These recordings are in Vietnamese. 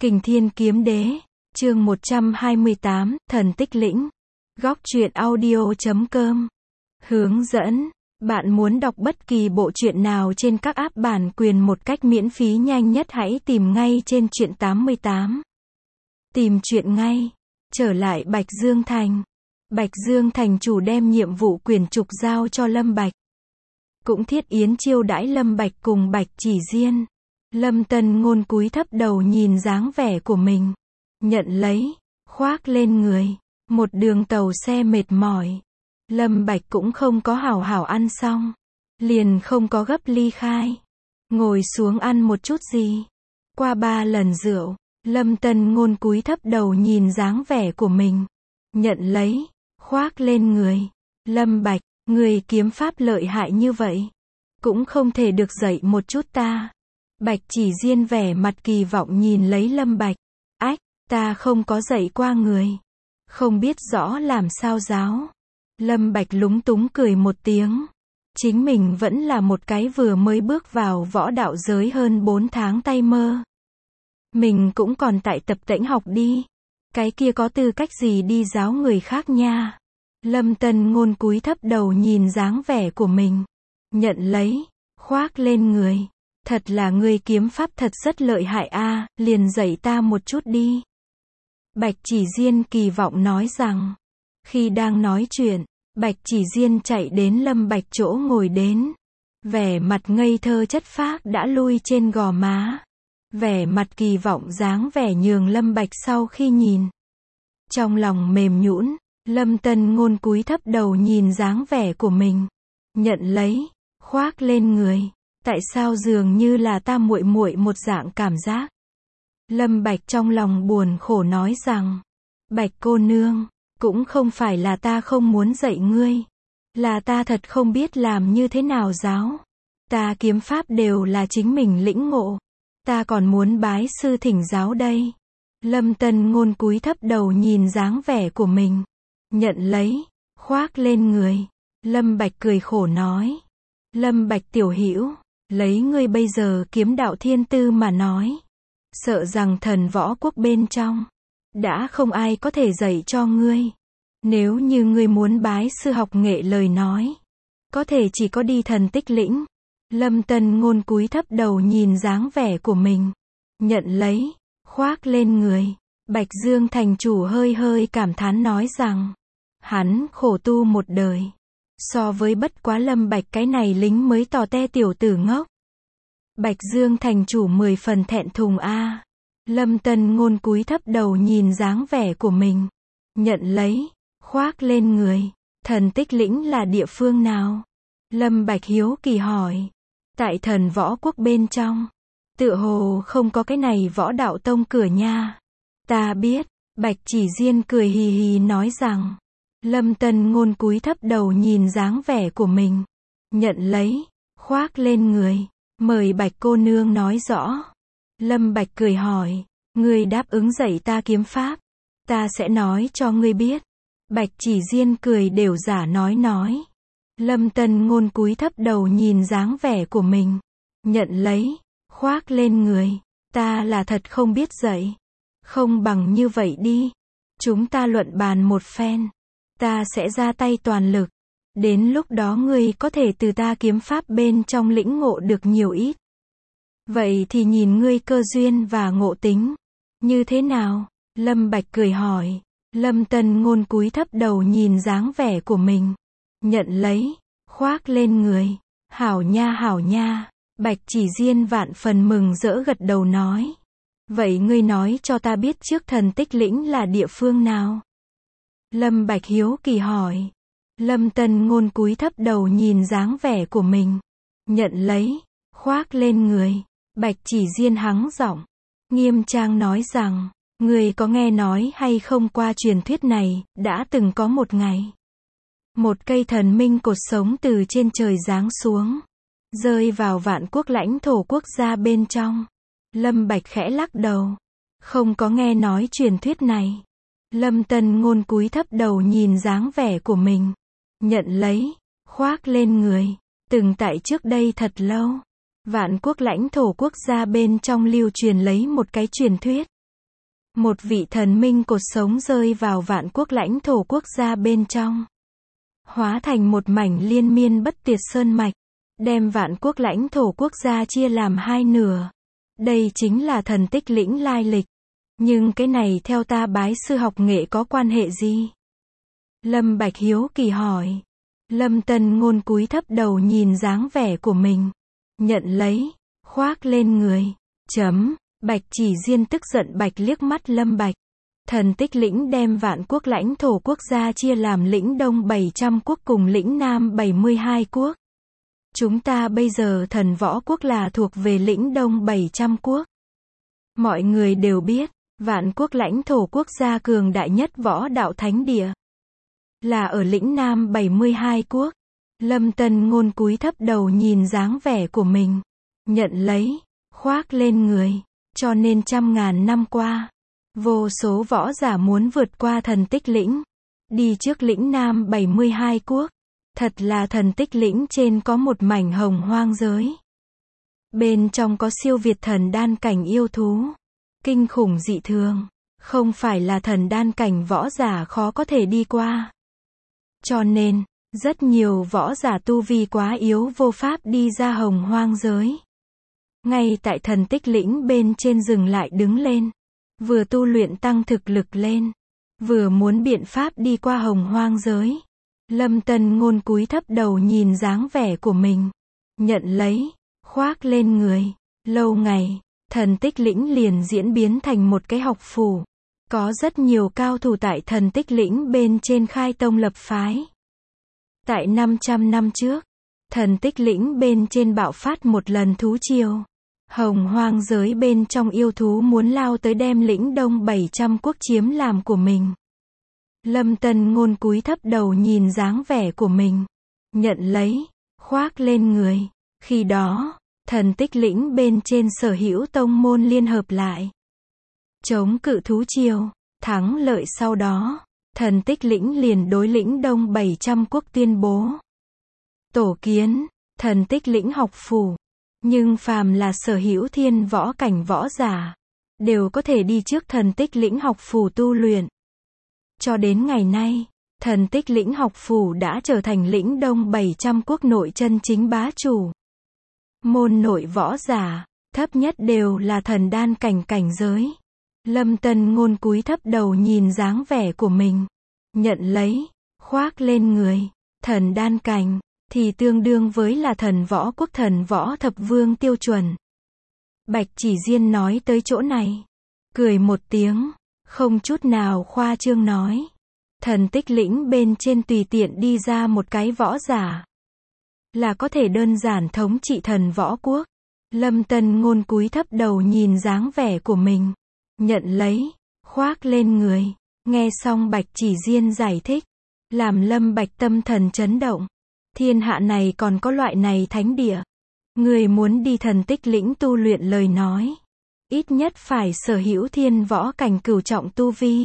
Kình Thiên Kiếm Đế, chương 128, Thần Tích Lĩnh. Góc truyện audio.com. Hướng dẫn. Bạn muốn đọc bất kỳ bộ truyện nào trên các app bản quyền một cách miễn phí nhanh nhất hãy tìm ngay trên truyện 88. Tìm truyện ngay. Trở lại Bạch Dương Thành. Bạch Dương Thành chủ đem nhiệm vụ quyển trục giao cho Lâm Bạch. Cũng thiết yến chiêu đãi Lâm Bạch cùng Bạch Chỉ Diên. Lâm Tân Ngôn cúi thấp đầu nhìn dáng vẻ của mình. Nhận lấy, khoác lên người. Một đường tàu xe mệt mỏi. Lâm Bạch cũng không có hảo hảo ăn xong. Liền không có gấp ly khai. Ngồi xuống ăn một chút gì. Qua 3 lần rượu, Lâm Tân Ngôn cúi thấp đầu nhìn dáng vẻ của mình. Nhận lấy, khoác lên người. Lâm Bạch, người kiếm pháp lợi hại như vậy. Cũng không thể được dạy một chút ta. Bạch Chỉ Diên vẻ mặt kỳ vọng nhìn lấy Lâm Bạch. Ách, ta không có dạy qua người. Không biết rõ làm sao giáo. Lâm Bạch lúng túng cười một tiếng. Chính mình vẫn là một cái vừa mới bước vào võ đạo giới hơn 4 tháng tay mơ. Mình cũng còn tại tập tễnh học đi. Cái kia có tư cách gì đi giáo người khác nha. Lâm Tân Ngôn cúi thấp đầu nhìn dáng vẻ của mình. Nhận lấy, khoác lên người. Thật là ngươi kiếm pháp thật rất lợi hại a, liền dạy ta một chút đi. Bạch Chỉ Diên kỳ vọng nói rằng. Khi đang nói chuyện, Bạch Chỉ Diên chạy đến Lâm Bạch chỗ ngồi đến. Vẻ mặt ngây thơ chất phác đã lui trên gò má. Vẻ mặt kỳ vọng dáng vẻ nhường Lâm Bạch sau khi nhìn. Trong lòng mềm nhũn, Lâm Tân Ngôn cúi thấp đầu nhìn dáng vẻ của mình. Nhận lấy, khoác lên người. Tại sao dường như là ta muội muội một dạng cảm giác? Lâm Bạch trong lòng buồn khổ nói rằng. Bạch cô nương, cũng không phải là ta không muốn dạy ngươi. Là ta thật không biết làm như thế nào giáo. Ta kiếm pháp đều là chính mình lĩnh ngộ. Ta còn muốn bái sư thỉnh giáo đây. Lâm Tân Ngôn cúi thấp đầu nhìn dáng vẻ của mình. Nhận lấy, khoác lên người. Lâm Bạch cười khổ nói. Lâm Bạch tiểu hữu, lấy ngươi bây giờ kiếm đạo thiên tư mà nói. Sợ rằng thần võ quốc bên trong. Đã không ai có thể dạy cho ngươi. Nếu như ngươi muốn bái sư học nghệ lời nói. Có thể chỉ có đi Thần Tích Lĩnh. Lâm Tân Ngôn cúi thấp đầu nhìn dáng vẻ của mình. Nhận lấy, khoác lên người. Bạch Dương thành chủ hơi hơi cảm thán nói rằng. Hắn khổ tu một đời. So với bất quá Lâm Bạch cái này lính mới tò te tiểu tử ngốc. Bạch Dương thành chủ 10 phần thẹn thùng a. Lâm Tân Ngôn cúi thấp đầu nhìn dáng vẻ của mình. Nhận lấy, khoác lên người. Thần Tích Lĩnh là địa phương nào? Lâm Bạch hiếu kỳ hỏi. Tại thần võ quốc bên trong. Tựa hồ không có cái này võ đạo tông cửa nha. Ta biết. Bạch Chỉ Diên cười hì hì nói rằng. Lâm Tân Ngôn cúi thấp đầu nhìn dáng vẻ của mình. Nhận lấy, khoác lên người. Mời Bạch cô nương nói rõ. Lâm Bạch cười hỏi. Ngươi đáp ứng dạy ta kiếm pháp. Ta sẽ nói cho ngươi biết. Bạch Chỉ Diên cười đều giả nói. Lâm Tân Ngôn cúi thấp đầu nhìn dáng vẻ của mình. Nhận lấy, khoác lên người. Ta là thật không biết dạy. Không bằng như vậy đi. Chúng ta luận bàn một phen. Ta sẽ ra tay toàn lực. Đến lúc đó ngươi có thể từ ta kiếm pháp bên trong lĩnh ngộ được nhiều ít. Vậy thì nhìn ngươi cơ duyên và ngộ tính. Như thế nào? Lâm Bạch cười hỏi. Lâm Tân Ngôn cúi thấp đầu nhìn dáng vẻ của mình. Nhận lấy, khoác lên người. Hảo nha. Bạch Chỉ Diên vạn phần mừng rỡ gật đầu nói. Vậy ngươi nói cho ta biết trước Thần Tích Lĩnh là địa phương nào? Lâm Bạch hiếu kỳ hỏi. Lâm Tân Ngôn cúi thấp đầu nhìn dáng vẻ của mình. Nhận lấy, khoác lên người. Bạch Chỉ Diên hắng giọng. Nghiêm trang nói rằng. Người có nghe nói hay không qua truyền thuyết này, đã từng có một ngày. Một cây thần minh cột sống từ trên trời giáng xuống. Rơi vào vạn quốc lãnh thổ quốc gia bên trong. Lâm Bạch khẽ lắc đầu. Không có nghe nói truyền thuyết này. Lâm Tân Ngôn cúi thấp đầu nhìn dáng vẻ của mình. Nhận lấy, khoác lên người. Từng tại trước đây thật lâu. Vạn quốc lãnh thổ quốc gia bên trong lưu truyền lấy một cái truyền thuyết. Một vị thần minh cột sống rơi vào vạn quốc lãnh thổ quốc gia bên trong. Hóa thành một mảnh liên miên bất tuyệt sơn mạch. Đem vạn quốc lãnh thổ quốc gia chia làm hai nửa. Đây chính là thần tích lĩnh lai lịch. Nhưng cái này theo ta bái sư học nghệ có quan hệ gì? Lâm Bạch hiếu kỳ hỏi. Lâm Tân Ngôn cúi thấp đầu nhìn dáng vẻ của mình. Nhận lấy, khoác lên người. Bạch Chỉ Diên tức giận bạch liếc mắt Lâm Bạch. Thần tích lĩnh đem vạn quốc lãnh thổ quốc gia chia làm lĩnh Đông 700 quốc cùng lĩnh Nam 72 quốc. Chúng ta bây giờ thần võ quốc là thuộc về lĩnh Đông 700 quốc. Mọi người đều biết, vạn quốc lãnh thổ quốc gia cường đại nhất võ đạo thánh địa là ở lĩnh Nam 72 quốc. Lâm Tân Ngôn cúi thấp đầu nhìn dáng vẻ của mình. Nhận lấy, khoác lên người. Cho nên trăm ngàn năm qua, vô số võ giả muốn vượt qua thần tích lĩnh. Đi trước lĩnh Nam 72 quốc. Thật là thần tích lĩnh trên có một mảnh hồng hoang giới. Bên trong có siêu việt thần đan cảnh yêu thú. Kinh khủng dị thường. Không phải là thần đan cảnh võ giả khó có thể đi qua. Cho nên, rất nhiều võ giả tu vi quá yếu vô pháp đi ra hồng hoang giới. Ngay tại thần tích lĩnh bên trên dừng lại đứng lên. Vừa tu luyện tăng thực lực lên. Vừa muốn biện pháp đi qua hồng hoang giới. Lâm Tân Ngôn cúi thấp đầu nhìn dáng vẻ của mình. Nhận lấy, khoác lên người. Lâu ngày, thần tích lĩnh liền diễn biến thành một cái học phủ. Có rất nhiều cao thủ tại thần tích lĩnh bên trên khai tông lập phái. Tại 500 năm trước, thần tích lĩnh bên trên bạo phát một lần thú triều. Hồng hoang giới bên trong yêu thú muốn lao tới đem lĩnh Đông 700 quốc chiếm làm của mình. Lâm Tân Ngôn cúi thấp đầu nhìn dáng vẻ của mình. Nhận lấy, khoác lên người. Khi đó, thần tích lĩnh bên trên sở hữu tông môn liên hợp lại. Chống cự thú triều, thắng lợi sau đó, thần tích lĩnh liền đối lĩnh Đông 700 quốc tuyên bố. Tổ kiến, thần tích lĩnh học phủ. Nhưng phàm là sở hữu thiên võ cảnh võ giả, đều có thể đi trước thần tích lĩnh học phủ tu luyện. Cho đến ngày nay, thần tích lĩnh học phủ đã trở thành lĩnh Đông 700 quốc nội chân chính bá chủ. Môn nội võ giả, thấp nhất đều là thần đan cảnh cảnh giới. Lâm Tân Ngôn cúi thấp đầu nhìn dáng vẻ của mình. Nhận lấy, khoác lên người. Thần đan cảnh, thì tương đương với là thần võ quốc thần võ thập vương tiêu chuẩn. Bạch Chỉ Diên nói tới chỗ này. Cười một tiếng, không chút nào khoa trương nói. Thần tích lĩnh bên trên tùy tiện đi ra một cái võ giả. Là có thể đơn giản thống trị thần võ quốc. Lâm Tân Ngôn cúi thấp đầu nhìn dáng vẻ của mình. Nhận lấy, khoác lên người. Nghe xong Bạch Chỉ Diên giải thích. Làm Lâm Bạch tâm thần chấn động. Thiên hạ này còn có loại này thánh địa. Người muốn đi thần tích lĩnh tu luyện lời nói. Ít nhất phải sở hữu thiên võ cảnh cửu trọng tu vi.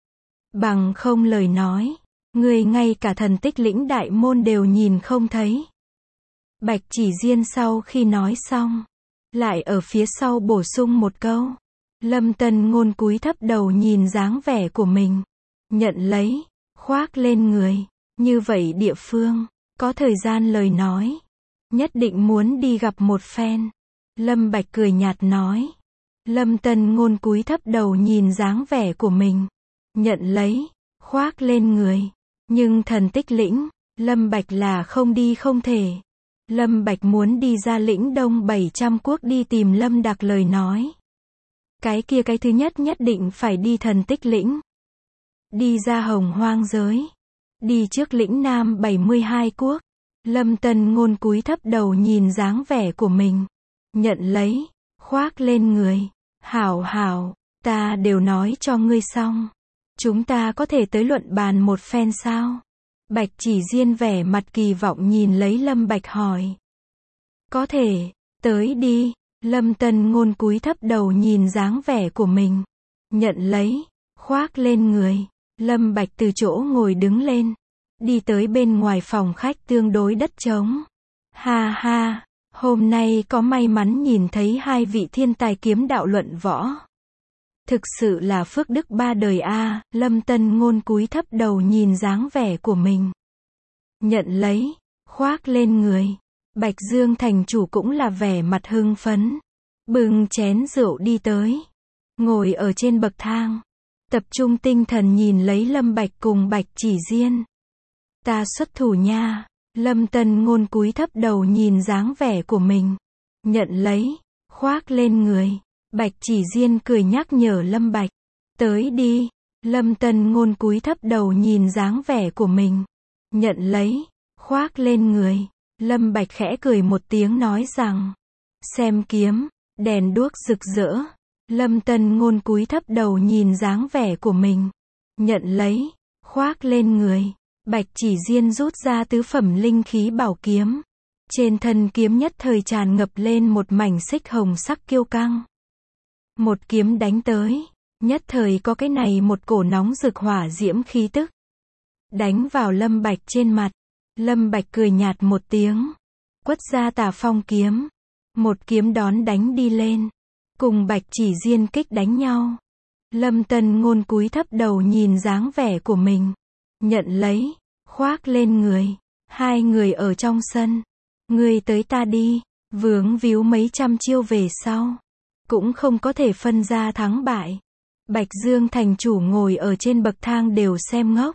Bằng không lời nói. Người ngay cả thần tích lĩnh đại môn đều nhìn không thấy. Bạch Chỉ Diên sau khi nói xong. Lại ở phía sau bổ sung một câu. Lâm Tân Ngôn cúi thấp đầu nhìn dáng vẻ của mình. Nhận lấy, khoác lên người. Như vậy địa phương, có thời gian lời nói. Nhất định muốn đi gặp một phen. Lâm Bạch cười nhạt nói. Lâm Tân Ngôn cúi thấp đầu nhìn dáng vẻ của mình. Nhận lấy, khoác lên người. Nhưng thần tích lĩnh, Lâm Bạch là không đi không thể. Lâm Bạch muốn đi ra lĩnh Đông 700 quốc đi tìm Lâm Đặc lời nói. Cái thứ nhất nhất định phải đi thần tích lĩnh. Đi ra hồng hoang giới. Đi trước lĩnh Nam 72 quốc. Lâm Tân Ngôn cúi thấp đầu nhìn dáng vẻ của mình. Nhận lấy, khoác lên người. Hảo hảo, ta đều nói cho ngươi xong. Chúng ta có thể tới luận bàn một phen sao? Bạch Chỉ Diên vẻ mặt kỳ vọng nhìn lấy Lâm Bạch hỏi. Có thể, tới đi. Lâm Tân Ngôn cúi thấp đầu nhìn dáng vẻ của mình. Nhận lấy, khoác lên người. Lâm Bạch từ chỗ ngồi đứng lên. Đi tới bên ngoài phòng khách tương đối đất trống. Ha ha, hôm nay có may mắn nhìn thấy hai vị thiên tài kiếm đạo luận võ. Thực sự là phước đức ba đời a. Lâm Tân Ngôn cúi thấp đầu nhìn dáng vẻ của mình. Nhận lấy, khoác lên người. Bạch Dương thành chủ cũng là vẻ mặt hưng phấn. Bưng chén rượu đi tới. Ngồi ở trên bậc thang. Tập trung tinh thần nhìn lấy Lâm Bạch cùng Bạch Chỉ Diên. Ta xuất thủ nha. Lâm Tân Ngôn cúi thấp đầu nhìn dáng vẻ của mình. Nhận lấy, khoác lên người. Bạch Chỉ Diên cười nhắc nhở Lâm Bạch. Tới đi. Lâm Tân Ngôn cúi thấp đầu nhìn dáng vẻ của mình. Nhận lấy, khoác lên người. Lâm Bạch khẽ cười một tiếng nói rằng. Xem kiếm, đèn đuốc rực rỡ. Lâm Tân Ngôn cúi thấp đầu nhìn dáng vẻ của mình. Nhận lấy, khoác lên người. Bạch Chỉ Diên rút ra tứ phẩm linh khí bảo kiếm. Trên thân kiếm nhất thời tràn ngập lên một mảnh xích hồng sắc kiêu căng. Một kiếm đánh tới. Nhất thời có cái này một cổ nóng rực hỏa diễm khí tức. Đánh vào Lâm Bạch trên mặt. Lâm Bạch cười nhạt một tiếng. Quất ra Tà Phong kiếm. Một kiếm đón đánh đi lên. Cùng Bạch Chỉ Diên kích đánh nhau. Lâm Tân Ngôn cúi thấp đầu nhìn dáng vẻ của mình. Nhận lấy, khoác lên người. Hai người ở trong sân. Ngươi tới ta đi. Vướng víu mấy trăm chiêu về sau. Cũng không có thể phân ra thắng bại. Bạch Dương thành chủ ngồi ở trên bậc thang đều xem ngốc.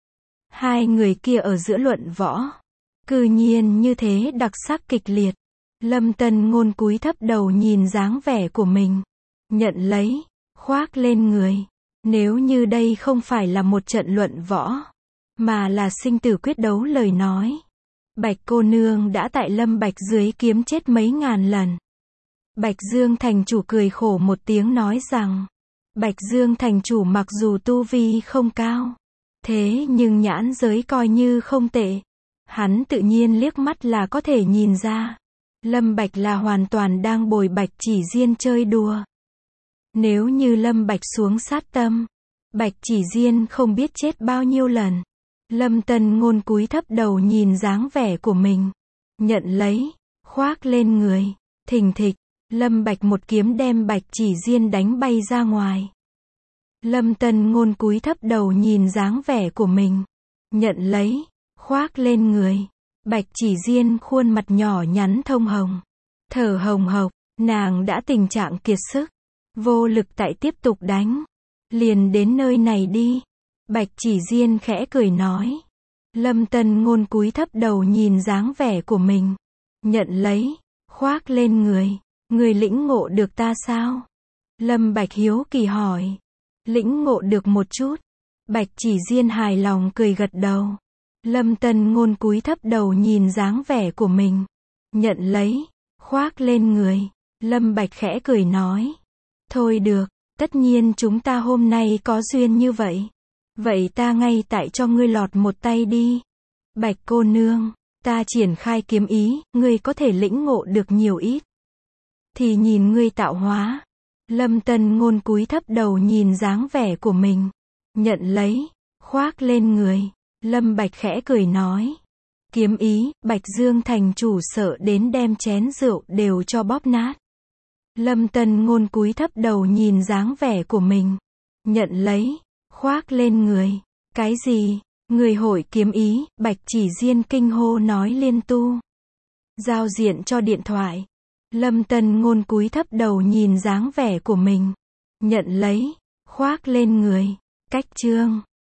Hai người kia ở giữa luận võ. Cư nhiên như thế đặc sắc kịch liệt. Lâm Tân Ngôn cúi thấp đầu nhìn dáng vẻ của mình. Nhận lấy, khoác lên người. Nếu như đây không phải là một trận luận võ, mà là sinh tử quyết đấu lời nói. Bạch cô nương đã tại Lâm Bạch dưới kiếm chết mấy ngàn lần. Bạch Dương thành chủ cười khổ một tiếng nói rằng. Bạch Dương thành chủ mặc dù tu vi không cao. Thế nhưng nhãn giới coi như không tệ. Hắn tự nhiên liếc mắt là có thể nhìn ra. Lâm Bạch là hoàn toàn đang bồi Bạch Chỉ Diên chơi đùa. Nếu như Lâm Bạch xuống sát tâm, Bạch Chỉ Diên không biết chết bao nhiêu lần. Lâm Tân Ngôn cúi thấp đầu nhìn dáng vẻ của mình. Nhận lấy, khoác lên người. Thình thịch, Lâm Bạch một kiếm đem Bạch Chỉ Diên đánh bay ra ngoài. Lâm Tân Ngôn cúi thấp đầu nhìn dáng vẻ của mình. Nhận lấy, khoác lên người. Bạch Chỉ Diên khuôn mặt nhỏ nhắn thông hồng. Thở hồng hộc, nàng đã tình trạng kiệt sức. Vô lực tại tiếp tục đánh. Liền đến nơi này đi. Bạch Chỉ Diên khẽ cười nói. Lâm Tân Ngôn cúi thấp đầu nhìn dáng vẻ của mình. Nhận lấy, khoác lên người. Người lĩnh ngộ được ta sao? Lâm Bạch hiếu kỳ hỏi. Lĩnh ngộ được một chút. Bạch Chỉ Diên hài lòng cười gật đầu. Lâm Tân Ngôn cúi thấp đầu nhìn dáng vẻ của mình. Nhận lấy, khoác lên người. Lâm Bạch khẽ cười nói. Thôi được, tất nhiên chúng ta hôm nay có duyên như vậy. Vậy ta ngay tại cho ngươi lọt một tay đi. Bạch cô nương, ta triển khai kiếm ý, ngươi có thể lĩnh ngộ được nhiều ít. Thì nhìn ngươi tạo hóa. Lâm Tân Ngôn cúi thấp đầu nhìn dáng vẻ của mình. Nhận lấy, khoác lên người. Lâm Bạch khẽ cười nói. Kiếm ý, Bạch Dương thành chủ sợ đến đem chén rượu đều cho bóp nát. Lâm Tân Ngôn cúi thấp đầu nhìn dáng vẻ của mình. Nhận lấy, khoác lên người. Cái gì? Người hội kiếm ý, Bạch Chỉ Diên kinh hô nói liên tu. Giao diện cho điện thoại. Lâm Tân Ngôn cúi thấp đầu nhìn dáng vẻ của mình. Nhận lấy, khoác lên người. Cách chương